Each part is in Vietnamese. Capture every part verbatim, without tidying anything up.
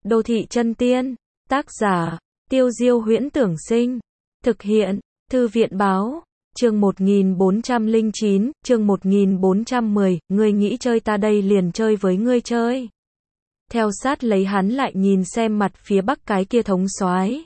Đô thị chân tiên. Tác giả, Tiêu Diêu Huyễn Tưởng Sinh. Thực hiện, Thư viện Báo. Chương một nghìn bốn trăm lẻ chín, chương một nghìn bốn trăm mười, ngươi nghĩ chơi ta đây liền chơi với ngươi chơi. Theo sát lấy hắn lại nhìn xem mặt phía bắc cái kia thống soái.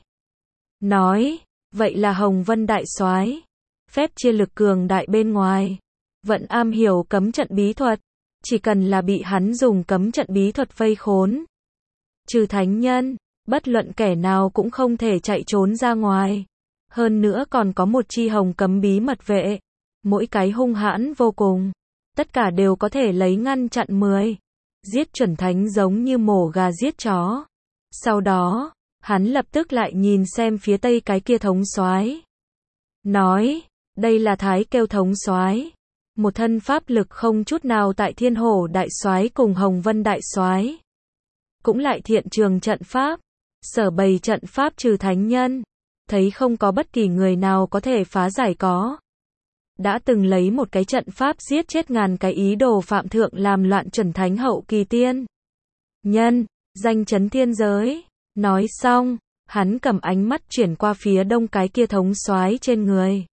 Nói, vậy là Hồng Vân đại soái. Phép chia lực cường đại bên ngoài. Vẫn am hiểu cấm trận bí thuật. Chỉ cần là bị hắn dùng cấm trận bí thuật vây khốn. Trừ thánh nhân, bất luận kẻ nào cũng không thể chạy trốn ra ngoài. Hơn nữa còn có một chi hồng cấm bí mật vệ. Mỗi cái hung hãn vô cùng. Tất cả đều có thể lấy ngăn chặn mười. Giết chuẩn thánh giống như mổ gà giết chó. Sau đó, hắn lập tức lại nhìn xem phía tây cái kia thống soái. Nói, đây là Thái Kêu thống soái. Một thân pháp lực không chút nào tại Thiên Hổ đại soái cùng Hồng Vân đại soái. Cũng lại thiện trường trận pháp. Sở bày trận pháp trừ thánh nhân. Thấy không có bất kỳ người nào có thể phá giải có. Đã từng lấy một cái trận pháp giết chết ngàn cái ý đồ phạm thượng làm loạn chuẩn thánh hậu kỳ tiên. Nhân, danh chấn thiên giới. Nói xong, hắn cầm ánh mắt chuyển qua phía đông cái kia thống soái trên người.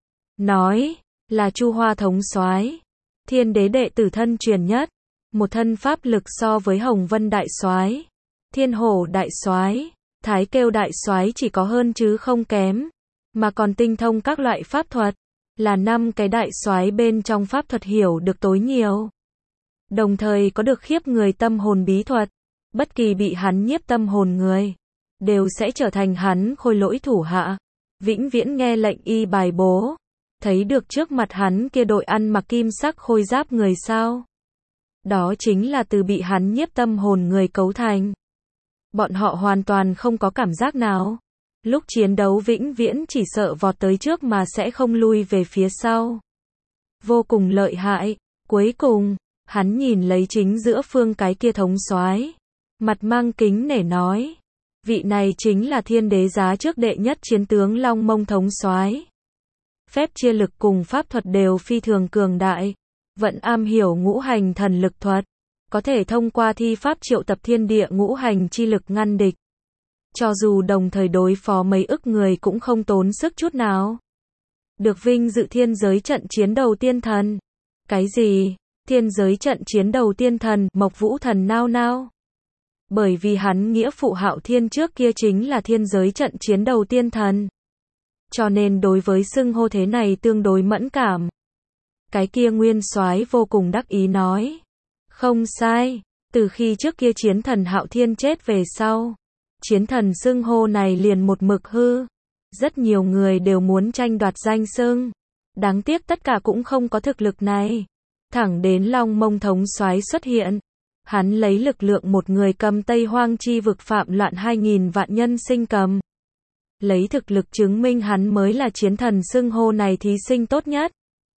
Nói, là Chu Hoa thống soái. Thiên đế đệ tử thân truyền nhất. Một thân pháp lực so với Hồng Vân đại soái, Thiên Hổ đại soái, Thái Kêu đại soái chỉ có hơn chứ không kém, mà còn tinh thông các loại pháp thuật, là năm cái đại soái bên trong pháp thuật hiểu được tối nhiều. Đồng thời có được khiếp người tâm hồn bí thuật, bất kỳ bị hắn nhiếp tâm hồn người, đều sẽ trở thành hắn khôi lỗi thủ hạ, vĩnh viễn nghe lệnh y bài bố. Thấy được trước mặt hắn kia đội ăn mặc kim sắc khôi giáp người sao? Đó chính là từ bị hắn nhiếp tâm hồn người cấu thành. Bọn họ hoàn toàn không có cảm giác nào. Lúc chiến đấu vĩnh viễn chỉ sợ vọt tới trước mà sẽ không lui về phía sau. Vô cùng lợi hại. Cuối cùng, hắn nhìn lấy chính giữa phương cái kia thống soái, mặt mang kính nể nói. Vị này chính là thiên đế giá trước đệ nhất chiến tướng Long Mông thống soái. Phép chia lực cùng pháp thuật đều phi thường cường đại. Vẫn am hiểu ngũ hành thần lực thuật, có thể thông qua thi pháp triệu tập thiên địa ngũ hành chi lực ngăn địch. Cho dù đồng thời đối phó mấy ức người cũng không tốn sức chút nào. Được vinh dự thiên giới trận chiến đầu tiên thần. Cái gì? Thiên giới trận chiến đầu tiên thần, Mộc Vũ thần nao nao. Bởi vì hắn nghĩa phụ Hạo Thiên trước kia chính là thiên giới trận chiến đầu tiên thần. Cho nên đối với xưng hô thế này tương đối mẫn cảm. Cái kia nguyên soái vô cùng đắc ý nói. Không sai, từ khi trước kia chiến thần Hạo Thiên chết về sau. Chiến thần xưng hô này liền một mực hư. Rất nhiều người đều muốn tranh đoạt danh xưng. Đáng tiếc tất cả cũng không có thực lực này. Thẳng đến Long Mông thống soái xuất hiện. Hắn lấy lực lượng một người cầm Tây Hoang chi vực phạm loạn hai nghìn vạn nhân sinh cầm. Lấy thực lực chứng minh hắn mới là chiến thần xưng hô này thí sinh tốt nhất.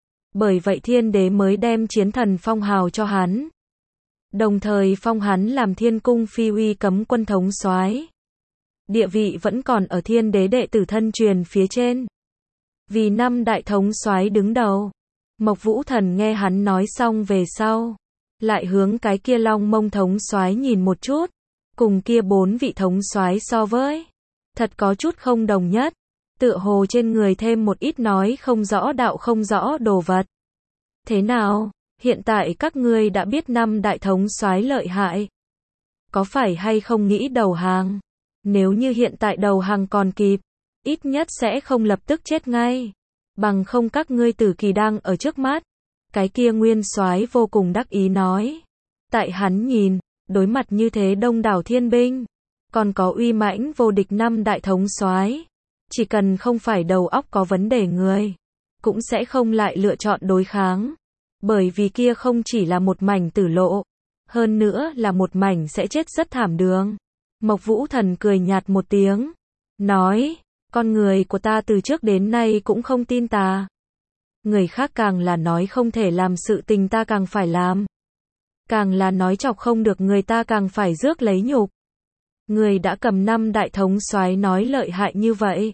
Bởi vậy thiên đế mới đem chiến thần phong hào cho hắn. Đồng thời phong hắn làm thiên cung phi uy cấm quân thống soái. Địa vị vẫn còn ở thiên đế đệ tử thân truyền phía trên. Vì năm đại thống soái đứng đầu. Mộc Vũ thần nghe hắn nói xong về sau. Lại hướng cái kia Long Mông thống soái nhìn một chút. Cùng kia bốn vị thống soái so với. Thật có chút không đồng nhất. Tựa hồ trên người thêm một ít nói không rõ đạo không rõ đồ vật. Thế nào, hiện tại các ngươi đã biết năm đại thống soái lợi hại. Có phải hay không nghĩ đầu hàng? Nếu như hiện tại đầu hàng còn kịp, ít nhất sẽ không lập tức chết ngay. Bằng không các ngươi tử kỳ đang ở trước mắt. Cái kia nguyên soái vô cùng đắc ý nói. Tại hắn nhìn, đối mặt như thế đông đảo thiên binh, còn có uy mãnh vô địch năm đại thống soái. Chỉ cần không phải đầu óc có vấn đề người, cũng sẽ không lại lựa chọn đối kháng. Bởi vì kia không chỉ là một mảnh tử lộ, hơn nữa là một mảnh sẽ chết rất thảm đường. Mộc Vũ thần cười nhạt một tiếng, nói, con người của ta từ trước đến nay cũng không tin ta. Người khác càng là nói không thể làm sự tình ta càng phải làm. Càng là nói chọc không được người ta càng phải rước lấy nhục. Người đã cầm năm đại thống soái nói lợi hại như vậy.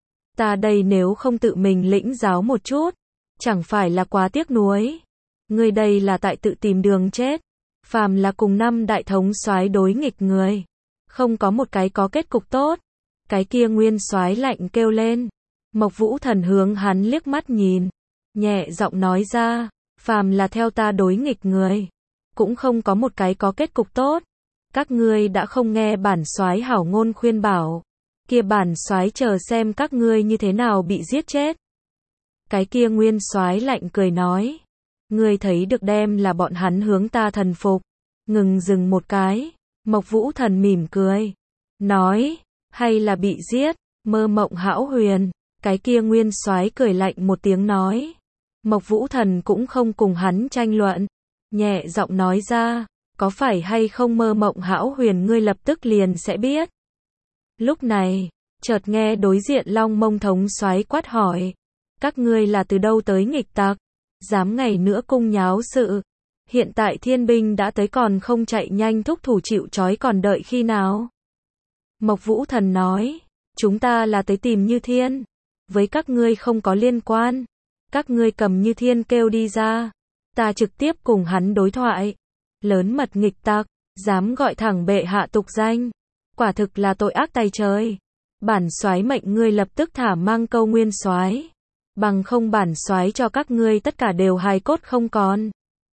Ta đây nếu không tự mình lĩnh giáo một chút, chẳng phải là quá tiếc nuối. Người đây là tại tự tìm đường chết. Phàm là cùng năm đại thống soái đối nghịch người, Không có một cái có kết cục tốt. Cái kia nguyên soái lạnh kêu lên. Mộc Vũ Thần hướng hắn liếc mắt nhìn, nhẹ giọng nói ra, phàm là theo ta đối nghịch người, cũng không có một cái có kết cục tốt. Các ngươi đã không nghe bản soái hảo ngôn khuyên bảo, kia bản soái chờ xem các ngươi như thế nào bị giết chết. Cái kia nguyên soái lạnh cười nói, ngươi thấy được đem là bọn hắn hướng ta thần phục. Ngừng dừng một cái, Mộc Vũ Thần mỉm cười, nói, hay là bị giết, mơ mộng hão huyền. Cái kia nguyên soái cười lạnh một tiếng nói. Mộc Vũ Thần cũng không cùng hắn tranh luận, nhẹ giọng nói ra, có phải hay không mơ mộng hão huyền ngươi lập tức liền sẽ biết. Lúc này, chợt nghe đối diện Long Mông thống soái quát hỏi, các ngươi là từ đâu tới nghịch tặc, dám ngày nữa cung nháo sự. Hiện tại thiên binh đã tới còn không chạy nhanh thúc thủ chịu trói còn đợi khi nào? Mộc Vũ Thần nói, chúng ta là tới tìm Như Thiên, với các ngươi không có liên quan. Các ngươi cầm Như Thiên kêu đi ra, ta trực tiếp cùng hắn đối thoại. Lớn mật nghịch tặc, dám gọi thẳng bệ hạ tục danh, quả thực là tội ác tày trời. Bản soái mệnh ngươi lập tức thả mang câu nguyên soái, bằng không bản soái cho các ngươi tất cả đều hài cốt không còn.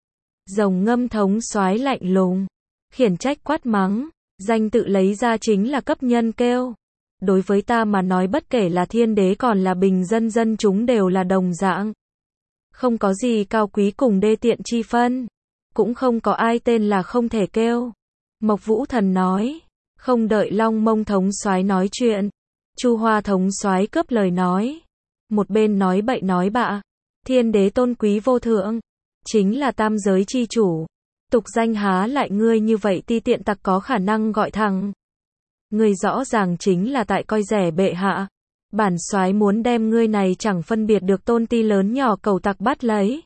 Rồng Ngâm thống soái lạnh lùng, khiển trách quát mắng, danh tự lấy ra chính là cấp nhân kêu. Đối với ta mà nói bất kể là thiên đế còn là bình dân dân chúng đều là đồng dạng. Không có gì cao quý cùng đê tiện chi phân. Cũng không có ai tên là không thể kêu. Mộc Vũ Thần nói. Không đợi Long Mông thống soái nói chuyện, Chu Hoa thống soái cướp lời nói. Một bên nói bậy nói bạ. Thiên đế tôn quý vô thượng, chính là tam giới chi chủ. Tục danh há lại ngươi như vậy ti tiện tặc có khả năng gọi thẳng. Ngươi rõ ràng chính là tại coi rẻ bệ hạ. Bản soái muốn đem ngươi này chẳng phân biệt được tôn ti lớn nhỏ cầu tặc bắt lấy.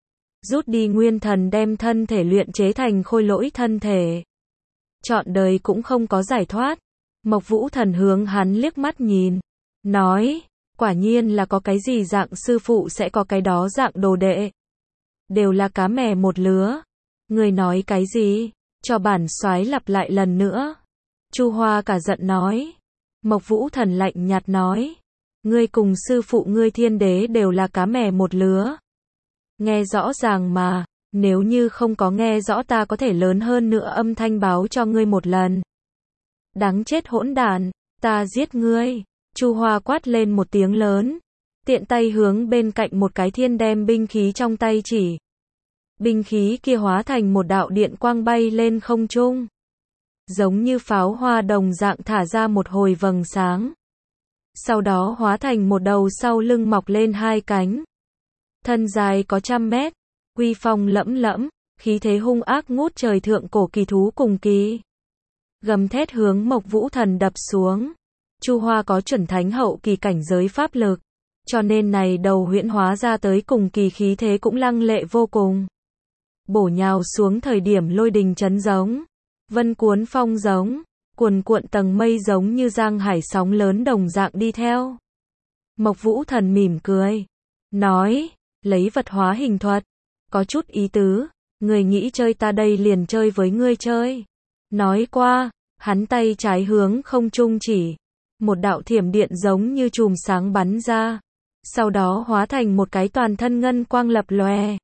Rút đi nguyên thần đem thân thể luyện chế thành khôi lỗi thân thể. Trọn đời cũng không có giải thoát. Mộc Vũ Thần hướng hắn liếc mắt nhìn, nói, quả nhiên là có cái gì dạng sư phụ sẽ có cái đó dạng đồ đệ. Đều là cá mè một lứa. Ngươi nói cái gì? Cho bản soái lặp lại lần nữa. Chu Hoa cả giận nói. Mộc Vũ Thần lạnh nhạt nói, ngươi cùng sư phụ ngươi thiên đế đều là cá mè một lứa. Nghe rõ ràng mà, nếu như không có nghe rõ ta có thể lớn hơn nữa âm thanh báo cho ngươi một lần. Đáng chết hỗn đản, ta giết ngươi. Chu Hoa quát lên một tiếng lớn, tiện tay hướng bên cạnh một cái thiên đem binh khí trong tay chỉ. Binh khí kia hóa thành một đạo điện quang bay lên không trung. Giống như pháo hoa đồng dạng thả ra một hồi vầng sáng. Sau đó hóa thành một đầu sau lưng mọc lên hai cánh. Thân dài có trăm mét, uy phong lẫm lẫm, khí thế hung ác ngút trời thượng cổ kỳ thú cùng kỳ. Gầm thét hướng Mộc Vũ Thần đập xuống. Chu Hoa có chuẩn thánh hậu kỳ cảnh giới pháp lực, cho nên này đầu huyễn hóa ra tới cùng kỳ khí thế cũng lăng lệ vô cùng. Bổ nhào xuống thời điểm lôi đình chấn giống, vân cuốn phong giống, cuồn cuộn tầng mây giống như giang hải sóng lớn đồng dạng đi theo. Mộc Vũ Thần mỉm cười, nói, lấy vật hóa hình thuật, có chút ý tứ, người nghĩ chơi ta đây liền chơi với ngươi chơi. Nói qua, hắn tay trái hướng không trung chỉ, một đạo thiểm điện giống như chùm sáng bắn ra, sau đó hóa thành một cái toàn thân ngân quang lập lòe.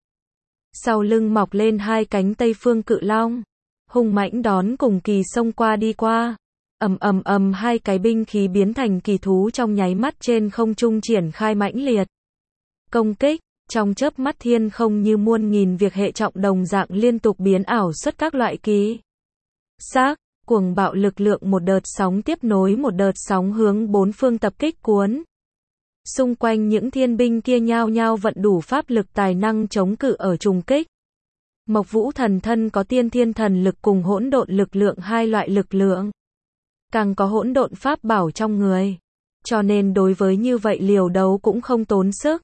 Sau lưng mọc lên hai cánh Tây Phương Cự Long, hung mãnh đón cùng kỳ xông qua đi qua. Ầm ầm ầm hai cái binh khí biến thành kỳ thú trong nháy mắt trên không trung triển khai mãnh liệt công kích, trong chớp mắt thiên không như muôn nghìn việc hệ trọng đồng dạng liên tục biến ảo xuất các loại kỳ xác, cuồng bạo lực lượng một đợt sóng tiếp nối một đợt sóng hướng bốn phương tập kích cuốn. Xung quanh những thiên binh kia nhao nhao vận đủ pháp lực tài năng chống cự ở trùng kích. Mộc Vũ Thần thân có tiên thiên thần lực cùng hỗn độn lực lượng hai loại lực lượng. Càng có hỗn độn pháp bảo trong người. Cho nên đối với như vậy liều đấu cũng không tốn sức.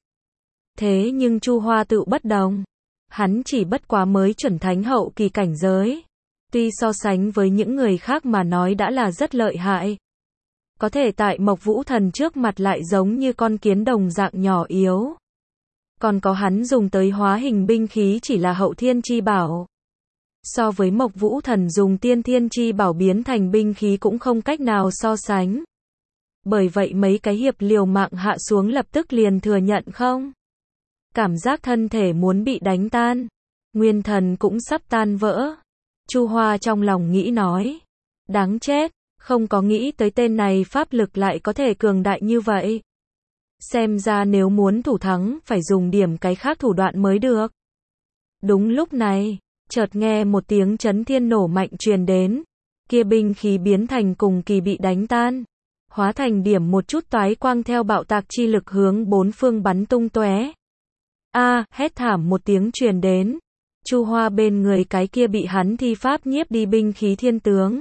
Thế nhưng Chu Hoa tự bất đồng. Hắn chỉ bất quá mới chuẩn thánh hậu kỳ cảnh giới. Tuy so sánh với những người khác mà nói đã là rất lợi hại. Có thể tại Mộc Vũ Thần trước mặt lại giống như con kiến đồng dạng nhỏ yếu. Còn có hắn dùng tới hóa hình binh khí chỉ là hậu thiên chi bảo. so với Mộc Vũ Thần dùng tiên thiên chi bảo biến thành binh khí cũng không cách nào so sánh. Bởi vậy mấy cái hiệp liều mạng hạ xuống lập tức liền thừa nhận không. Cảm giác thân thể muốn bị đánh tan. Nguyên thần cũng sắp tan vỡ. Chu Hoa trong lòng nghĩ nói. Đáng chết, không có nghĩ tới tên này pháp lực lại có thể cường đại như vậy. Xem ra nếu muốn thủ thắng phải dùng điểm cái khác thủ đoạn mới được. Đúng lúc này, chợt nghe một tiếng chấn thiên nổ mạnh truyền đến. Kia binh khí biến thành cùng kỳ bị đánh tan. Hóa thành điểm một chút toái quang theo bạo tạc chi lực hướng bốn phương bắn tung tóe. A, hét thảm một tiếng truyền đến. Chu Hoa bên người cái kia bị hắn thi pháp nhiếp đi binh khí thiên tướng.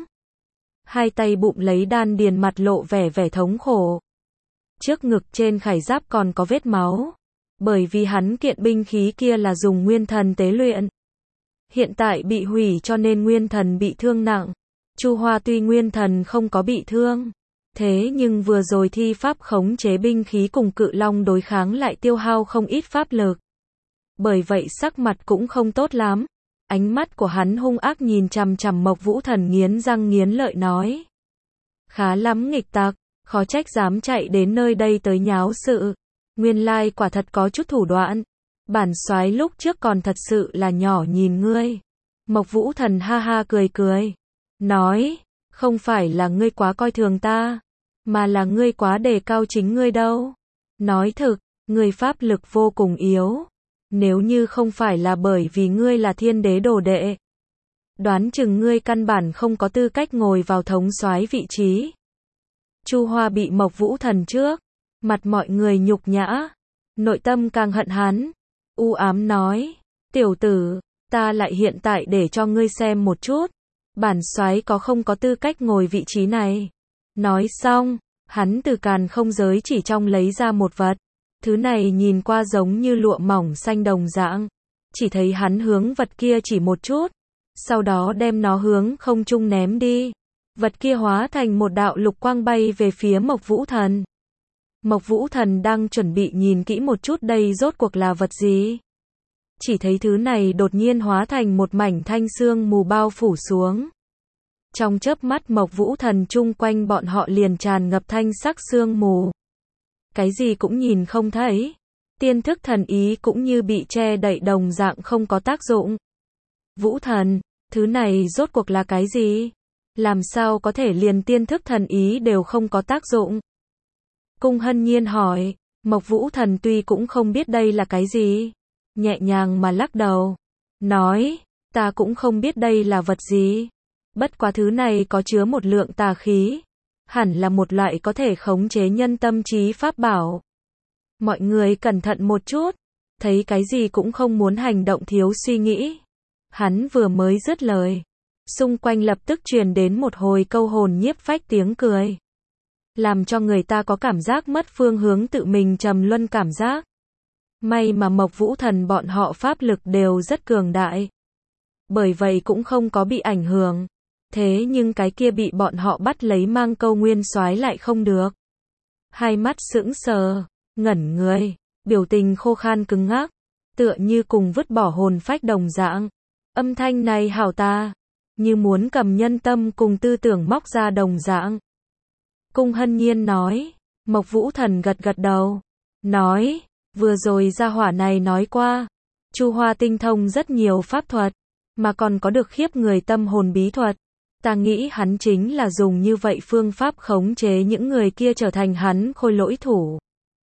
Hai tay bụng lấy đan điền mặt lộ vẻ vẻ thống khổ. Trước ngực trên khải giáp còn có vết máu. Bởi vì hắn kiện binh khí kia là dùng nguyên thần tế luyện. Hiện tại bị hủy cho nên nguyên thần bị thương nặng. Chu Hoa tuy nguyên thần không có bị thương. Thế nhưng vừa rồi thi pháp khống chế binh khí cùng cự long đối kháng lại tiêu hao không ít pháp lực. Bởi vậy sắc mặt cũng không tốt lắm. Ánh mắt của hắn hung ác nhìn chằm chằm Mộc Vũ Thần nghiến răng nghiến lợi nói. Khá lắm nghịch tặc, khó trách dám chạy đến nơi đây tới nháo sự. Nguyên lai quả thật có chút thủ đoạn. Bản soái lúc trước còn thật sự là nhỏ nhìn ngươi. Mộc Vũ Thần ha ha cười cười. Nói, không phải là ngươi quá coi thường ta, mà là ngươi quá đề cao chính ngươi đâu. Nói thực, ngươi pháp lực vô cùng yếu. Nếu như không phải là bởi vì ngươi là thiên đế đồ đệ, đoán chừng ngươi căn bản không có tư cách ngồi vào thống soái vị trí. Chu Hoa bị Mộc Vũ Thần trước mặt mọi người nhục nhã, nội tâm càng hận hắn, u ám nói, tiểu tử, ta lại hiện tại để cho ngươi xem một chút, bản soái có không có tư cách ngồi vị trí này. Nói xong, hắn từ càn không giới chỉ trong lấy ra một vật. Thứ này nhìn qua giống như lụa mỏng xanh đồng dạng. Chỉ thấy hắn hướng vật kia chỉ một chút. Sau đó đem nó hướng không trung ném đi. Vật kia hóa thành một đạo lục quang bay về phía Mộc Vũ Thần. Mộc Vũ Thần đang chuẩn bị nhìn kỹ một chút đây rốt cuộc là vật gì. Chỉ thấy thứ này đột nhiên hóa thành một mảnh thanh sương mù bao phủ xuống. Trong chớp mắt Mộc Vũ Thần chung quanh bọn họ liền tràn ngập thanh sắc sương mù. Cái gì cũng nhìn không thấy. Tiên thức thần ý cũng như bị che đậy đồng dạng không có tác dụng. Vũ Thần, thứ này rốt cuộc là cái gì? Làm sao có thể liền tiên thức thần ý đều không có tác dụng? Cung Hân Nhiên hỏi. Mộc Vũ Thần tuy cũng không biết đây là cái gì, nhẹ nhàng mà lắc đầu. Nói, ta cũng không biết đây là vật gì. Bất quá thứ này có chứa một lượng tà khí. Hẳn là một loại có thể khống chế nhân tâm trí pháp bảo. Mọi người cẩn thận một chút. Thấy cái gì cũng không muốn hành động thiếu suy nghĩ. Hắn vừa mới dứt lời. Xung quanh lập tức truyền đến một hồi câu hồn nhiếp phách tiếng cười. Làm cho người ta có cảm giác mất phương hướng tự mình trầm luân cảm giác. May mà Mộc Vũ Thần bọn họ pháp lực đều rất cường đại. Bởi vậy cũng không có bị ảnh hưởng. Thế nhưng cái kia bị bọn họ bắt lấy mang câu nguyên soái lại không được. Hai mắt sững sờ, ngẩn người, biểu tình khô khan cứng ngắc, tựa như cùng vứt bỏ hồn phách đồng dạng. Âm thanh này hảo ta, như muốn cầm nhân tâm cùng tư tưởng móc ra đồng dạng. Cung Hân Nhiên nói. Mộc Vũ Thần gật gật đầu, nói, vừa rồi gia hỏa này nói qua, Chu Hoa tinh thông rất nhiều pháp thuật, mà còn có được khiếp người tâm hồn bí thuật. Ta nghĩ hắn chính là dùng như vậy phương pháp khống chế những người kia trở thành hắn khôi lỗi thủ.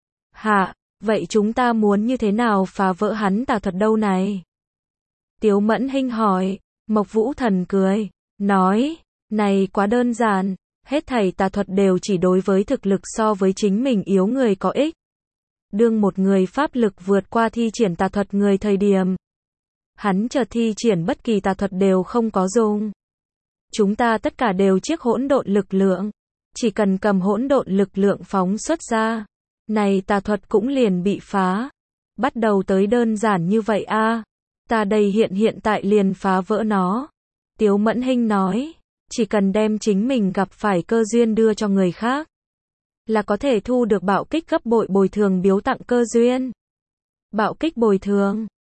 Hạ, vậy chúng ta muốn như thế nào phá vỡ hắn tà thuật đâu này? Tiếu Mẫn Hinh hỏi. Mộc Vũ Thần cười, nói, này quá đơn giản, hết thảy tà thuật đều chỉ đối với thực lực so với chính mình yếu người có ích. Đương một người pháp lực vượt qua thi triển tà thuật người thời điểm, hắn chợt thi triển bất kỳ tà thuật đều không có dùng. Chúng ta tất cả đều chiếc hỗn độn lực lượng, chỉ cần cầm hỗn độn lực lượng phóng xuất ra, này tà thuật cũng liền bị phá. Bắt đầu tới đơn giản như vậy a, à, ta đây hiện hiện tại liền phá vỡ nó. Tiếu Mẫn Hinh nói, chỉ cần đem chính mình gặp phải cơ duyên đưa cho người khác, là có thể thu được bạo kích gấp bội bồi thường biếu tặng cơ duyên. Bạo kích bồi thường,